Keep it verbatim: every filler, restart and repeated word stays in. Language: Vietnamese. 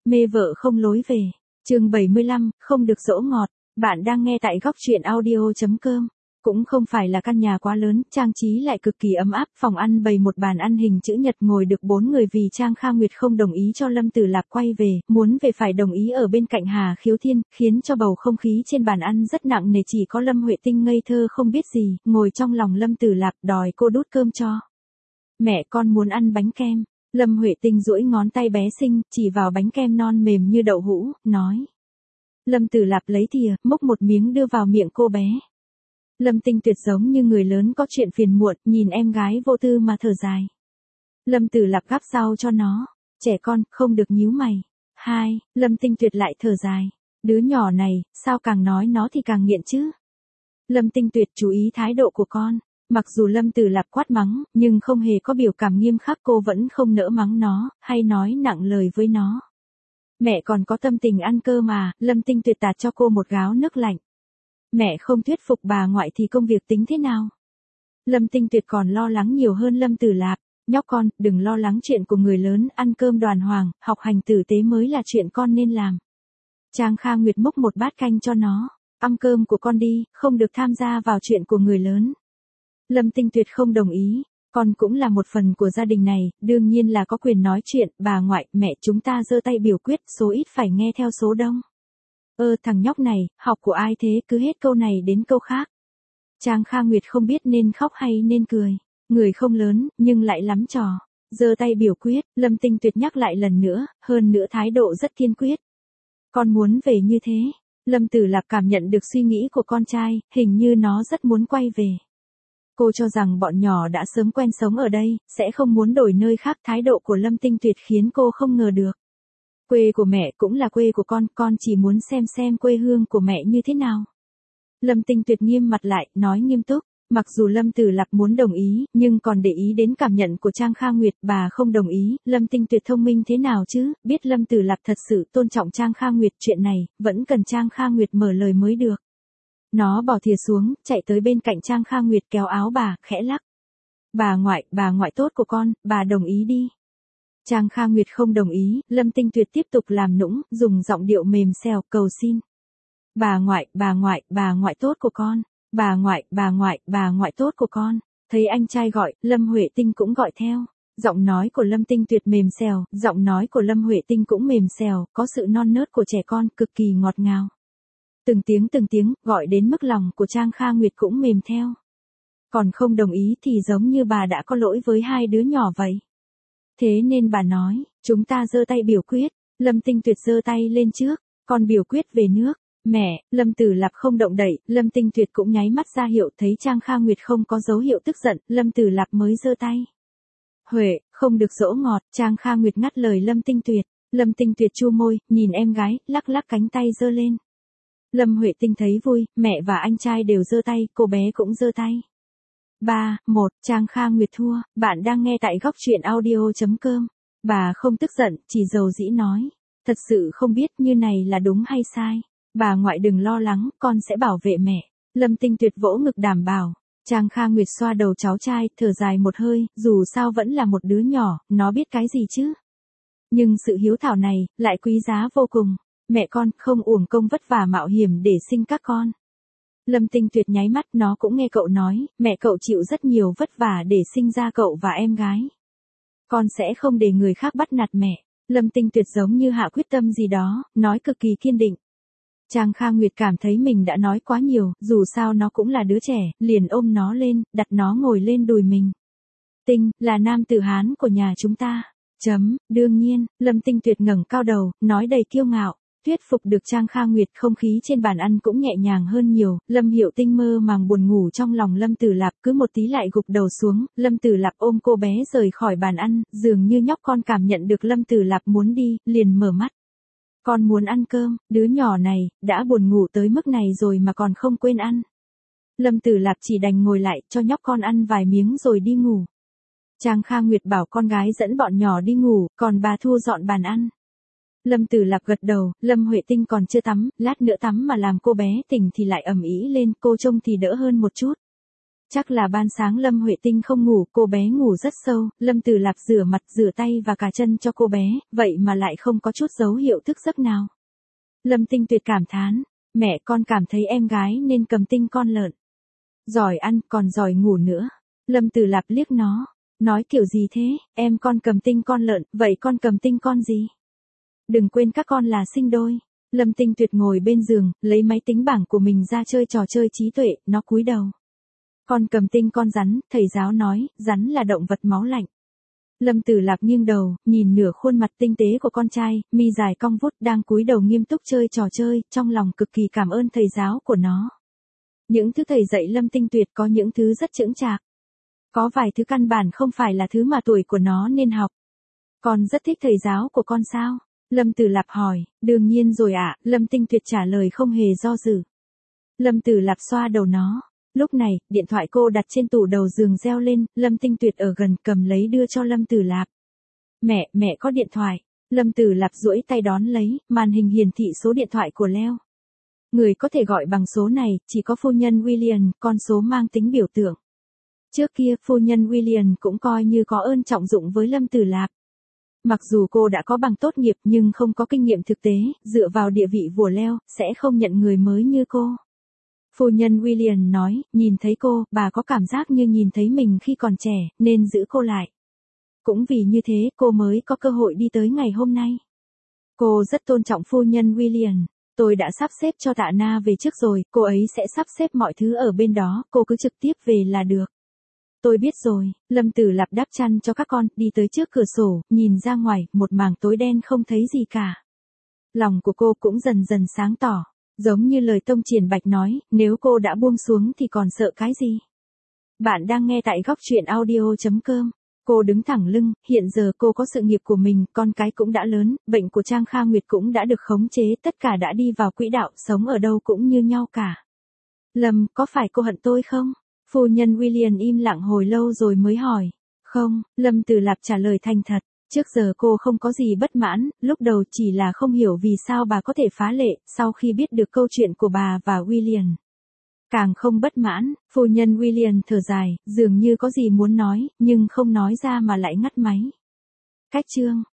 Mê vợ không lối về. Chương bảy mươi lăm, không được dỗ ngọt. Bạn đang nghe tại góc truyện audio chấm com. Cũng không phải là căn nhà quá lớn, trang trí lại cực kỳ ấm áp, phòng ăn bày một bàn ăn hình chữ nhật ngồi được bốn người vì Trang Kha Nguyệt không đồng ý cho Lâm Tử Lạp quay về, muốn về phải đồng ý ở bên cạnh Hà Khiếu Thiên, khiến cho bầu không khí trên bàn ăn rất nặng nề, chỉ có Lâm Huệ Tinh ngây thơ không biết gì, ngồi trong lòng Lâm Tử Lạp đòi cô đút cơm cho. Mẹ con muốn ăn bánh kem. Lâm Huệ Tinh duỗi ngón tay bé xinh, chỉ vào bánh kem non mềm như đậu hũ, nói. Lâm Tử Lạp lấy thìa, múc một miếng đưa vào miệng cô bé. Lâm Tinh Tuyệt giống như người lớn có chuyện phiền muộn, nhìn em gái vô tư mà thở dài. Lâm Tử Lạp gắp rau cho nó. Trẻ con, không được nhíu mày. Hai, Lâm Tinh Tuyệt lại thở dài. Đứa nhỏ này, sao càng nói nó thì càng nghiện chứ? Lâm Tinh Tuyệt chú ý thái độ của con. Mặc dù Lâm Tử Lạp quát mắng, nhưng không hề có biểu cảm nghiêm khắc, cô vẫn không nỡ mắng nó, hay nói nặng lời với nó. Mẹ còn có tâm tình ăn cơm mà, Lâm Tinh Tuyệt tạt cho cô một gáo nước lạnh. Mẹ không thuyết phục bà ngoại thì công việc tính thế nào? Lâm Tinh Tuyệt còn lo lắng nhiều hơn Lâm Tử Lạp. Nhóc con, đừng lo lắng chuyện của người lớn, ăn cơm đoàn hoàng, học hành tử tế mới là chuyện con nên làm. Trang Kha Nguyệt múc một bát canh cho nó. Ăn cơm của con đi, không được tham gia vào chuyện của người lớn. Lâm Tinh Tuyệt không đồng ý, con cũng là một phần của gia đình này, đương nhiên là có quyền nói chuyện, bà ngoại, mẹ chúng ta giơ tay biểu quyết, số ít phải nghe theo số đông. Ơ thằng nhóc này, học của ai thế, cứ hết câu này đến câu khác. Trang Kha Nguyệt không biết nên khóc hay nên cười, người không lớn, nhưng lại lắm trò. Giơ tay biểu quyết, Lâm Tinh Tuyệt nhắc lại lần nữa, hơn nữa thái độ rất kiên quyết. Con muốn về như thế. Lâm Tử Lạp cảm nhận được suy nghĩ của con trai, hình như nó rất muốn quay về. Cô cho rằng bọn nhỏ đã sớm quen sống ở đây, sẽ không muốn đổi nơi khác. Thái độ của Lâm Tinh Tuyệt khiến cô không ngờ được. Quê của mẹ cũng là quê của con, con chỉ muốn xem xem quê hương của mẹ như thế nào. Lâm Tinh Tuyệt nghiêm mặt lại, nói nghiêm túc. Mặc dù Lâm Tử Lạp muốn đồng ý, nhưng còn để ý đến cảm nhận của Trang Kha Nguyệt, bà không đồng ý. Lâm Tinh Tuyệt thông minh thế nào chứ, biết Lâm Tử Lạp thật sự tôn trọng Trang Kha Nguyệt, chuyện này, vẫn cần Trang Kha Nguyệt mở lời mới được. Nó bỏ thìa xuống, chạy tới bên cạnh Trang Kha Nguyệt kéo áo bà, khẽ lắc. Bà ngoại, bà ngoại tốt của con, bà đồng ý đi. Trang Kha Nguyệt không đồng ý, Lâm Tinh Tuyệt tiếp tục làm nũng, dùng giọng điệu mềm xèo, cầu xin. Bà ngoại, bà ngoại, bà ngoại tốt của con. Bà ngoại, bà ngoại, bà ngoại tốt của con. Thấy anh trai gọi, Lâm Huệ Tinh cũng gọi theo. Giọng nói của Lâm Tinh Tuyệt mềm xèo, giọng nói của Lâm Huệ Tinh cũng mềm xèo, có sự non nớt của trẻ con, cực kỳ ngọt ngào. Từng tiếng từng tiếng, gọi đến mức lòng của Trang Kha Nguyệt cũng mềm theo. Còn không đồng ý thì giống như bà đã có lỗi với hai đứa nhỏ vậy. Thế nên bà nói, chúng ta giơ tay biểu quyết. Lâm Tinh Tuyệt giơ tay lên trước, còn biểu quyết về nước. Mẹ, Lâm Tử Lạp không động đậy, Lâm Tinh Tuyệt cũng nháy mắt ra hiệu, thấy Trang Kha Nguyệt không có dấu hiệu tức giận, Lâm Tử Lạp mới giơ tay. Huệ, không được dỗ ngọt, Trang Kha Nguyệt ngắt lời Lâm Tinh Tuyệt. Lâm Tinh Tuyệt chu môi, nhìn em gái, lắc lắc cánh tay giơ lên. Lâm Huệ Tinh thấy vui, mẹ và anh trai đều giơ tay, cô bé cũng giơ tay. ba, một, Trang Kha Nguyệt thua, bạn đang nghe tại góc truyện audio chấm com. Bà không tức giận, chỉ dầu dĩ nói. Thật sự không biết như này là đúng hay sai. Bà ngoại đừng lo lắng, con sẽ bảo vệ mẹ. Lâm Tinh Tuyệt vỗ ngực đảm bảo. Trang Kha Nguyệt xoa đầu cháu trai, thở dài một hơi, dù sao vẫn là một đứa nhỏ, nó biết cái gì chứ. Nhưng sự hiếu thảo này, lại quý giá vô cùng. Mẹ con, không uổng công vất vả mạo hiểm để sinh các con. Lâm Tinh Tuyệt nháy mắt, nó cũng nghe cậu nói, mẹ cậu chịu rất nhiều vất vả để sinh ra cậu và em gái. Con sẽ không để người khác bắt nạt mẹ. Lâm Tinh Tuyệt giống như hạ quyết tâm gì đó, nói cực kỳ kiên định. Trang Kha Nguyệt cảm thấy mình đã nói quá nhiều, dù sao nó cũng là đứa trẻ, liền ôm nó lên, đặt nó ngồi lên đùi mình. Tinh, là nam tử Hán của nhà chúng ta. Chấm, đương nhiên, Lâm Tinh Tuyệt ngẩng cao đầu, nói đầy kiêu ngạo. Thuyết phục được Trang Kha Nguyệt, không khí trên bàn ăn cũng nhẹ nhàng hơn nhiều. Lâm Hiểu Tinh mơ màng buồn ngủ trong lòng Lâm Tử Lạp, cứ một tí lại gục đầu xuống. Lâm Tử Lạp ôm cô bé rời khỏi bàn ăn, dường như nhóc con cảm nhận được Lâm Tử Lạp muốn đi, liền mở mắt. Con muốn ăn cơm, đứa nhỏ này, đã buồn ngủ tới mức này rồi mà còn không quên ăn. Lâm Tử Lạp chỉ đành ngồi lại, cho nhóc con ăn vài miếng rồi đi ngủ. Trang Kha Nguyệt bảo con gái dẫn bọn nhỏ đi ngủ, còn bà Thu dọn bàn ăn. Lâm Tử Lạp gật đầu, Lâm Huệ Tinh còn chưa tắm, lát nữa tắm mà làm cô bé tỉnh thì lại ầm ĩ lên, cô trông thì đỡ hơn một chút. Chắc là ban sáng Lâm Huệ Tinh không ngủ, cô bé ngủ rất sâu, Lâm Tử Lạp rửa mặt rửa tay và cả chân cho cô bé, vậy mà lại không có chút dấu hiệu thức giấc nào. Lâm Tinh Tuyệt cảm thán, mẹ con cảm thấy em gái nên cầm tinh con lợn. Giỏi ăn còn giỏi ngủ nữa. Lâm Tử Lạp liếc nó, nói kiểu gì thế, em con cầm tinh con lợn, vậy con cầm tinh con gì? Đừng quên các con là sinh đôi. Lâm Tinh Tuyệt ngồi bên giường, lấy máy tính bảng của mình ra chơi trò chơi trí tuệ, nó cúi đầu. Con cầm tinh con rắn, thầy giáo nói, rắn là động vật máu lạnh. Lâm Tử Lạp nghiêng đầu, nhìn nửa khuôn mặt tinh tế của con trai, mi dài cong vút đang cúi đầu nghiêm túc chơi trò chơi, trong lòng cực kỳ cảm ơn thầy giáo của nó. Những thứ thầy dạy Lâm Tinh Tuyệt có những thứ rất chững chạc. Có vài thứ căn bản không phải là thứ mà tuổi của nó nên học. Con rất thích thầy giáo của con sao? Lâm Tử Lạp hỏi, đương nhiên rồi ạ, à, Lâm Tinh Tuyệt trả lời không hề do dự. Lâm Tử Lạp xoa đầu nó. Lúc này, điện thoại cô đặt trên tủ đầu giường reo lên, Lâm Tinh Tuyệt ở gần cầm lấy đưa cho Lâm Tử Lạp. Mẹ, mẹ có điện thoại. Lâm Tử Lạp duỗi tay đón lấy, màn hình hiển thị số điện thoại của Leo. Người có thể gọi bằng số này, chỉ có phu nhân William, con số mang tính biểu tượng. Trước kia, phu nhân William cũng coi như có ơn trọng dụng với Lâm Tử Lạp. Mặc dù cô đã có bằng tốt nghiệp nhưng không có kinh nghiệm thực tế, dựa vào địa vị của Leo, sẽ không nhận người mới như cô. Phu nhân William nói, nhìn thấy cô, bà có cảm giác như nhìn thấy mình khi còn trẻ, nên giữ cô lại. Cũng vì như thế, cô mới có cơ hội đi tới ngày hôm nay. Cô rất tôn trọng phu nhân William. Tôi đã sắp xếp cho Tạ Na về trước rồi, cô ấy sẽ sắp xếp mọi thứ ở bên đó, cô cứ trực tiếp về là được. Tôi biết rồi, Lâm Tử Lạp đắp chăn cho các con, đi tới trước cửa sổ, nhìn ra ngoài, một mảng tối đen không thấy gì cả. Lòng của cô cũng dần dần sáng tỏ. Giống như lời Tông Triển Bạch nói, nếu cô đã buông xuống thì còn sợ cái gì? Bạn đang nghe tại góc truyện audio chấm com. Cô đứng thẳng lưng, hiện giờ cô có sự nghiệp của mình, con cái cũng đã lớn, bệnh của Trang Kha Nguyệt cũng đã được khống chế, tất cả đã đi vào quỹ đạo, sống ở đâu cũng như nhau cả. Lâm, có phải cô hận tôi không? Phu nhân William im lặng hồi lâu rồi mới hỏi. Không, Lâm Tử Lạp trả lời thành thật. Trước giờ cô không có gì bất mãn, lúc đầu chỉ là không hiểu vì sao bà có thể phá lệ, sau khi biết được câu chuyện của bà và William. Càng không bất mãn, phu nhân William thở dài, dường như có gì muốn nói, nhưng không nói ra mà lại ngắt máy. Cách chương